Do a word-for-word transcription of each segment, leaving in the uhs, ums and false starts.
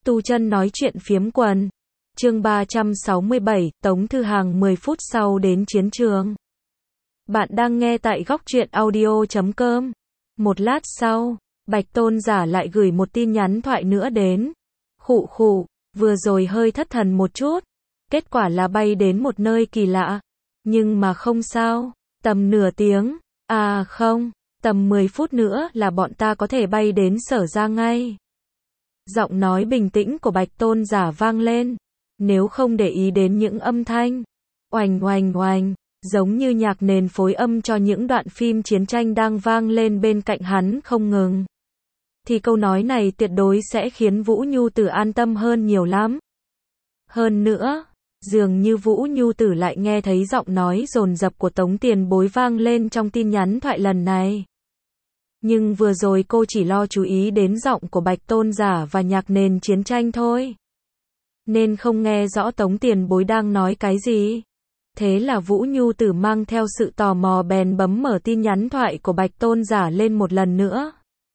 Tu chân nói chuyện phiếm quần. Chương ba trăm sáu mươi bảy, Tống Thư Hàng mười phút sau đến chiến trường. Bạn đang nghe tại góc truyện audio chấm com. Một lát sau, Bạch Tôn Giả lại gửi một tin nhắn thoại nữa đến. Khụ khụ, vừa rồi hơi thất thần một chút. Kết quả là bay đến một nơi kỳ lạ. Nhưng mà không sao, tầm nửa tiếng, à không, tầm mười phút nữa là bọn ta có thể bay đến Sở Ra ngay. Giọng nói bình tĩnh của Bạch Tôn Giả vang lên. Nếu không để ý đến những âm thanh oành oành oành, giống như nhạc nền phối âm cho những đoạn phim chiến tranh đang vang lên bên cạnh hắn không ngừng, thì câu nói này tuyệt đối sẽ khiến Vũ Nhu Tử an tâm hơn nhiều lắm. Hơn nữa, dường như Vũ Nhu Tử lại nghe thấy giọng nói dồn dập của Tống Tiền Bối vang lên trong tin nhắn thoại lần này. Nhưng vừa rồi cô chỉ lo chú ý đến giọng của Bạch Tôn Giả và nhạc nền chiến tranh thôi, nên không nghe rõ Tống Tiền Bối đang nói cái gì. Thế là Vũ Nhu Tử mang theo sự tò mò bèn bấm mở tin nhắn thoại của Bạch Tôn Giả lên một lần nữa.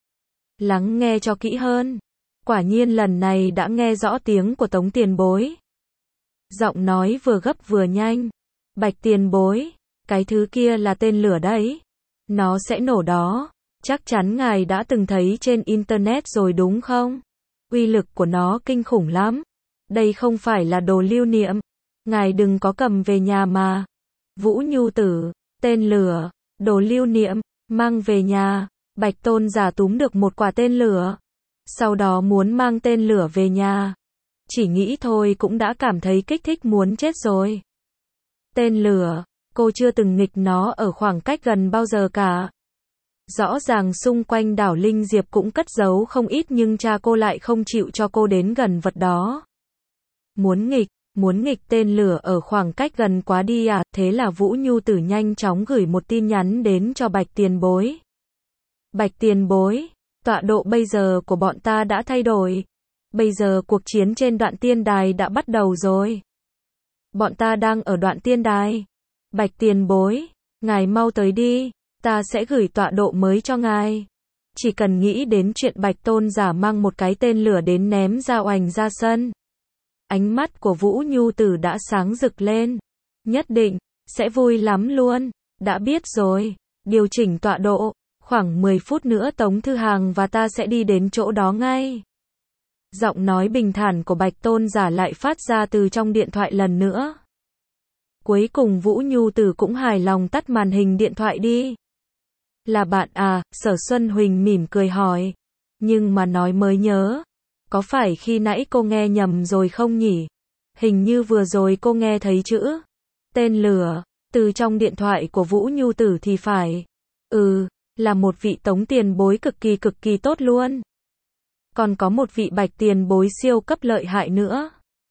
Lắng nghe cho kỹ hơn. Quả nhiên lần này đã nghe rõ tiếng của Tống Tiền Bối. Giọng nói vừa gấp vừa nhanh. Bạch Tiền Bối, cái thứ kia là tên lửa đấy. Nó sẽ nổ đó. Chắc chắn ngài đã từng thấy trên internet rồi đúng không? Uy lực của nó kinh khủng lắm. Đây không phải là đồ lưu niệm. Ngài đừng có cầm về nhà mà. Vũ Nhu Tử, tên lửa, đồ lưu niệm, mang về nhà. Bạch Tôn Giả túm được một quả tên lửa. Sau đó muốn mang tên lửa về nhà. Chỉ nghĩ thôi cũng đã cảm thấy kích thích muốn chết rồi. Tên lửa, cô chưa từng nghịch nó ở khoảng cách gần bao giờ cả. Rõ ràng xung quanh đảo Linh Diệp cũng cất giấu không ít nhưng cha cô lại không chịu cho cô đến gần vật đó. Muốn nghịch, muốn nghịch tên lửa ở khoảng cách gần quá đi à, thế là Vũ Nhu Tử nhanh chóng gửi một tin nhắn đến cho Bạch Tiền Bối. Bạch Tiền Bối, tọa độ bây giờ của bọn ta đã thay đổi. Bây giờ cuộc chiến trên đoạn tiên đài đã bắt đầu rồi. Bọn ta đang ở đoạn tiên đài. Bạch Tiền Bối, ngài mau tới đi, ta sẽ gửi tọa độ mới cho ngài. Chỉ cần nghĩ đến chuyện Bạch Tôn Giả mang một cái tên lửa đến ném ra oành ra sân. Ánh mắt của Vũ Nhu Tử đã sáng rực lên. Nhất định, sẽ vui lắm luôn. Đã biết rồi, điều chỉnh tọa độ, khoảng mười phút nữa Tống Thư Hàng và ta sẽ đi đến chỗ đó ngay. Giọng nói bình thản của Bạch Tôn Giả lại phát ra từ trong điện thoại lần nữa. Cuối cùng Vũ Nhu Tử cũng hài lòng tắt màn hình điện thoại đi. Là bạn à, Sở Xuân Huỳnh mỉm cười hỏi. Nhưng mà nói mới nhớ. Có phải khi nãy cô nghe nhầm rồi không nhỉ? Hình như vừa rồi cô nghe thấy chữ tên lửa từ trong điện thoại của Vũ Nhu Tử thì phải. Ừ, là một vị Tống Tiền Bối cực kỳ cực kỳ tốt luôn. Còn có một vị Bạch Tiền Bối siêu cấp lợi hại nữa.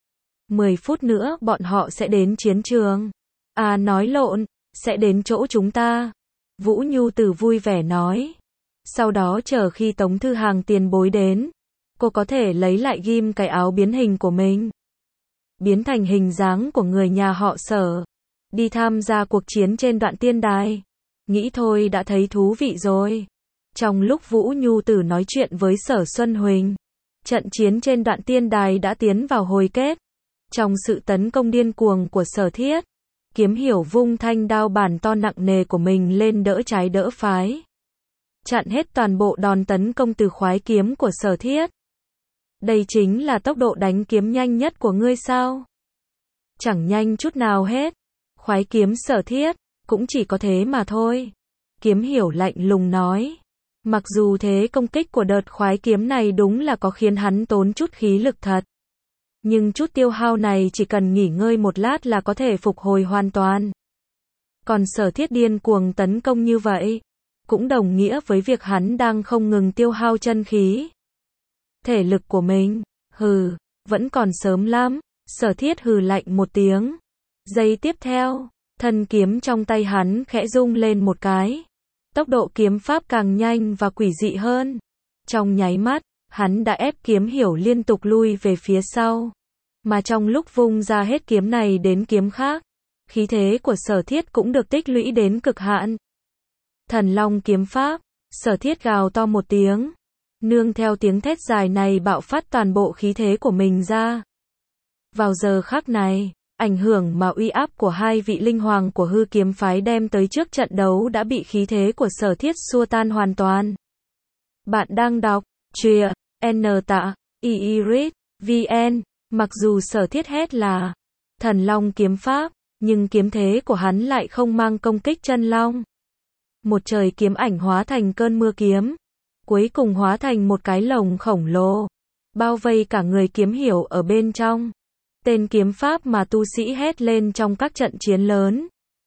mười phút nữa bọn họ sẽ đến chiến trường. À nói lộn, sẽ đến chỗ chúng ta. Vũ Nhu Tử vui vẻ nói. Sau đó chờ khi Tống Thư Hàng Tiền Bối đến, cô có thể lấy lại ghim cái áo biến hình của mình. Biến thành hình dáng của người nhà họ Sở. Đi tham gia cuộc chiến trên đoạn tiên đài. Nghĩ thôi đã thấy thú vị rồi. Trong lúc Vũ Nhu Tử nói chuyện với Sở Xuân Huỳnh, trận chiến trên đoạn tiên đài đã tiến vào hồi kết. Trong sự tấn công điên cuồng của Sở Thiết, Kiếm Hiểu vung thanh đao bản to nặng nề của mình lên đỡ trái đỡ phái. Chặn hết toàn bộ đòn tấn công từ khoái kiếm của Sở Thiết. Đây chính là tốc độ đánh kiếm nhanh nhất của ngươi sao? Chẳng nhanh chút nào hết. Khoái kiếm Sở Thiết, cũng chỉ có thế mà thôi. Kiếm Hiểu lạnh lùng nói. Mặc dù thế công kích của đợt khoái kiếm này đúng là có khiến hắn tốn chút khí lực thật. Nhưng chút tiêu hao này chỉ cần nghỉ ngơi một lát là có thể phục hồi hoàn toàn. Còn Sở Thiết điên cuồng tấn công như vậy, cũng đồng nghĩa với việc hắn đang không ngừng tiêu hao chân khí. Thể lực của mình, hừ, vẫn còn sớm lắm. Sở Thiết hừ lạnh một tiếng. Giây tiếp theo, thân kiếm trong tay hắn khẽ rung lên một cái. Tốc độ kiếm pháp càng nhanh và quỷ dị hơn. Trong nháy mắt, hắn đã ép Kiếm Hiểu liên tục lui về phía sau. Mà trong lúc vung ra hết kiếm này đến kiếm khác, khí thế của Sở Thiết cũng được tích lũy đến cực hạn. Thần Long kiếm pháp, Sở Thiết gào to một tiếng. Nương theo tiếng thét dài này bạo phát toàn bộ khí thế của mình ra. Vào giờ khắc này, ảnh hưởng mà uy áp của hai vị linh hoàng của hư kiếm phái đem tới trước trận đấu đã bị khí thế của Sở Thiết xua tan hoàn toàn. Bạn đang đọc truyện N tạ Iris vn. Mặc dù Sở Thiết hét là Thần Long kiếm pháp, nhưng kiếm thế của hắn lại không mang công kích chân long. Một trời kiếm ảnh hóa thành cơn mưa kiếm, cuối cùng hóa thành một cái lồng khổng lồ, bao vây cả người kiếm hiểu ở bên trong. Tên kiếm pháp mà tu sĩ hét lên trong các trận chiến lớn,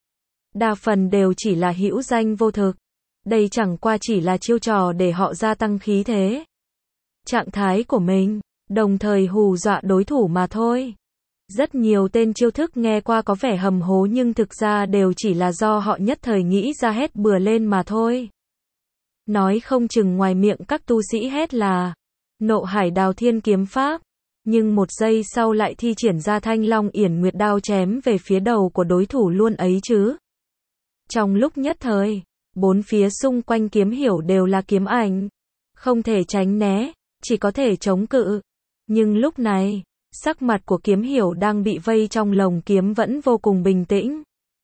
đa phần đều chỉ là hữu danh vô thực. Đây chẳng qua chỉ là chiêu trò để họ gia tăng khí thế, trạng thái của mình, đồng thời hù dọa đối thủ mà thôi. Rất nhiều tên chiêu thức nghe qua có vẻ hầm hố nhưng thực ra đều chỉ là do họ nhất thời nghĩ ra hét bừa lên mà thôi. Nói không chừng ngoài miệng các tu sĩ hét là Nộ Hải Đào Thiên kiếm pháp, nhưng một giây sau lại thi triển ra Thanh Long Yển Nguyệt đao chém về phía đầu của đối thủ luôn ấy chứ. Trong lúc nhất thời, bốn phía xung quanh kiếm hiểu đều là kiếm ảnh, không thể tránh né, chỉ có thể chống cự. Nhưng lúc này, sắc mặt của kiếm hiểu đang bị vây trong lồng kiếm vẫn vô cùng bình tĩnh.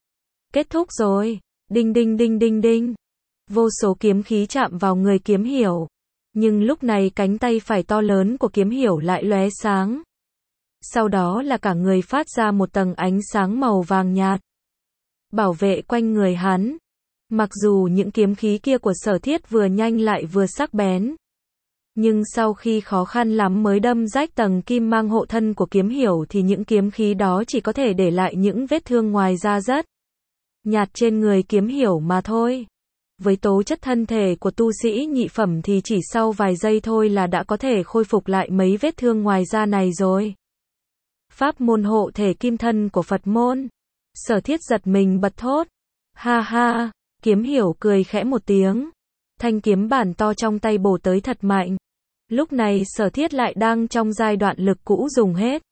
Kết thúc rồi, đinh đinh đinh đinh đinh. Vô số kiếm khí chạm vào người kiếm hiểu. Nhưng lúc này cánh tay phải to lớn của kiếm hiểu lại lóe sáng. Sau đó là cả người phát ra một tầng ánh sáng màu vàng nhạt, bảo vệ quanh người hắn. Mặc dù những kiếm khí kia của Sở Thiết vừa nhanh lại vừa sắc bén, nhưng sau khi khó khăn lắm mới đâm rách tầng kim mang hộ thân của kiếm hiểu thì những kiếm khí đó chỉ có thể để lại những vết thương ngoài da rất nhạt trên người kiếm hiểu mà thôi. Với tố chất thân thể của tu sĩ nhị phẩm thì chỉ sau vài giây thôi là đã có thể khôi phục lại mấy vết thương ngoài da này rồi. Pháp môn hộ thể kim thân của Phật môn. Sở Thiết giật mình bật thốt. Ha ha, kiếm hiểu cười khẽ một tiếng. Thanh kiếm bản to trong tay bổ tới thật mạnh. Lúc này Sở Thiết lại đang trong giai đoạn lực cũ dùng hết.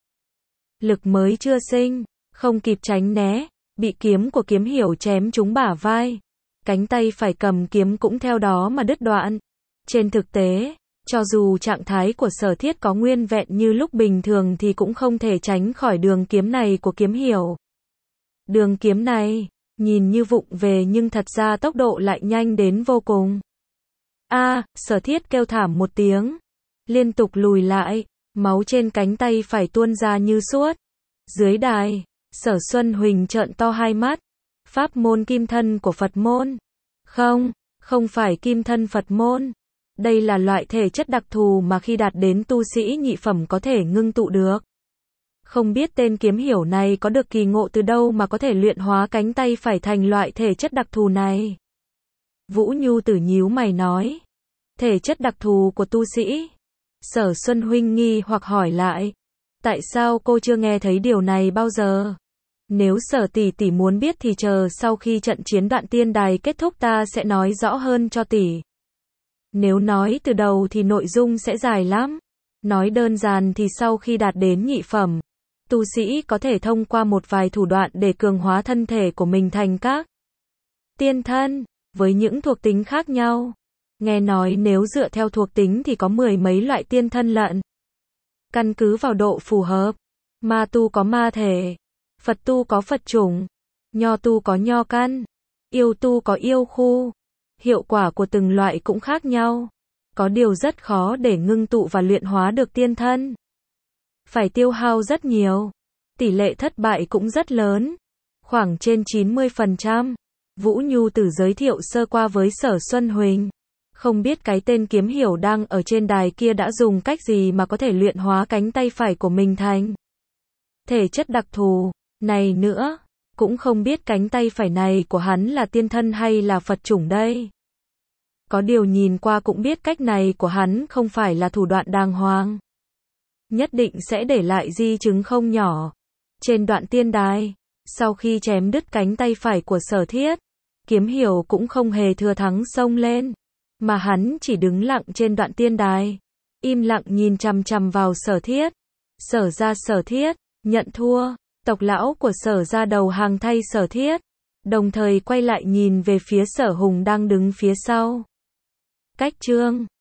Lực mới chưa sinh, không kịp tránh né, bị kiếm của kiếm hiểu chém trúng bả vai. Cánh tay phải cầm kiếm cũng theo đó mà đứt đoạn. Trên thực tế, cho dù trạng thái của Sở Thiết có nguyên vẹn như lúc bình thường thì cũng không thể tránh khỏi đường kiếm này của kiếm hiểu. Đường kiếm này, nhìn như vụng về nhưng thật ra tốc độ lại nhanh đến vô cùng. A, à, Sở Thiết kêu thảm một tiếng, liên tục lùi lại, máu trên cánh tay phải tuôn ra như suốt. Dưới đài, Sở Xuân Huỳnh trợn to hai mắt. Pháp môn kim thân của Phật môn. Không, không phải kim thân Phật môn. Đây là loại thể chất đặc thù mà khi đạt đến tu sĩ nhị phẩm có thể ngưng tụ được. Không biết tên kiếm hiểu này có được kỳ ngộ từ đâu mà có thể luyện hóa cánh tay phải thành loại thể chất đặc thù này. Vũ Nhu Tử nhíu mày nói. Thể chất đặc thù của tu sĩ. Sở Xuân Huynh nghi hoặc hỏi lại. Tại sao cô chưa nghe thấy điều này bao giờ? Nếu Sở tỷ tỷ muốn biết thì chờ sau khi trận chiến Đoạn Tiên Đài kết thúc ta sẽ nói rõ hơn cho tỷ. Nếu nói từ đầu thì nội dung sẽ dài lắm. Nói đơn giản thì sau khi đạt đến nhị phẩm, tu sĩ có thể thông qua một vài thủ đoạn để cường hóa thân thể của mình thành các tiên thân, với những thuộc tính khác nhau. Nghe nói nếu dựa theo thuộc tính thì có mười mấy loại tiên thân lận. Căn cứ vào độ phù hợp, ma tu có ma thể, Phật tu có Phật chủng, nho tu có nho căn, yêu tu có yêu khu. Hiệu quả của từng loại cũng khác nhau. Có điều rất khó để ngưng tụ và luyện hóa được tiên thân. Phải tiêu hao rất nhiều. Tỷ lệ thất bại cũng rất lớn. Khoảng trên chín mươi phần trăm. Vũ Nhu Tử giới thiệu sơ qua với Sở Xuân Huỳnh. Không biết cái tên kiếm hiểu đang ở trên đài kia đã dùng cách gì mà có thể luyện hóa cánh tay phải của mình thành thể chất đặc thù này nữa. Cũng không biết cánh tay phải này của hắn là tiên thân hay là Phật chủng đây. Có điều nhìn qua cũng biết cách này của hắn không phải là thủ đoạn đàng hoàng. Nhất định sẽ để lại di chứng không nhỏ. Trên Đoạn Tiên Đài, sau khi chém đứt cánh tay phải của Sở Thiết, kiếm hiểu cũng không hề thừa thắng xông lên, mà hắn chỉ đứng lặng trên Đoạn Tiên Đài, im lặng nhìn chằm chằm vào Sở Thiết. Sở ra Sở Thiết, nhận thua. Tộc lão của Sở ra đầu hàng thay Sở Thiết, đồng thời quay lại nhìn về phía Sở Hùng đang đứng phía sau. Cách chương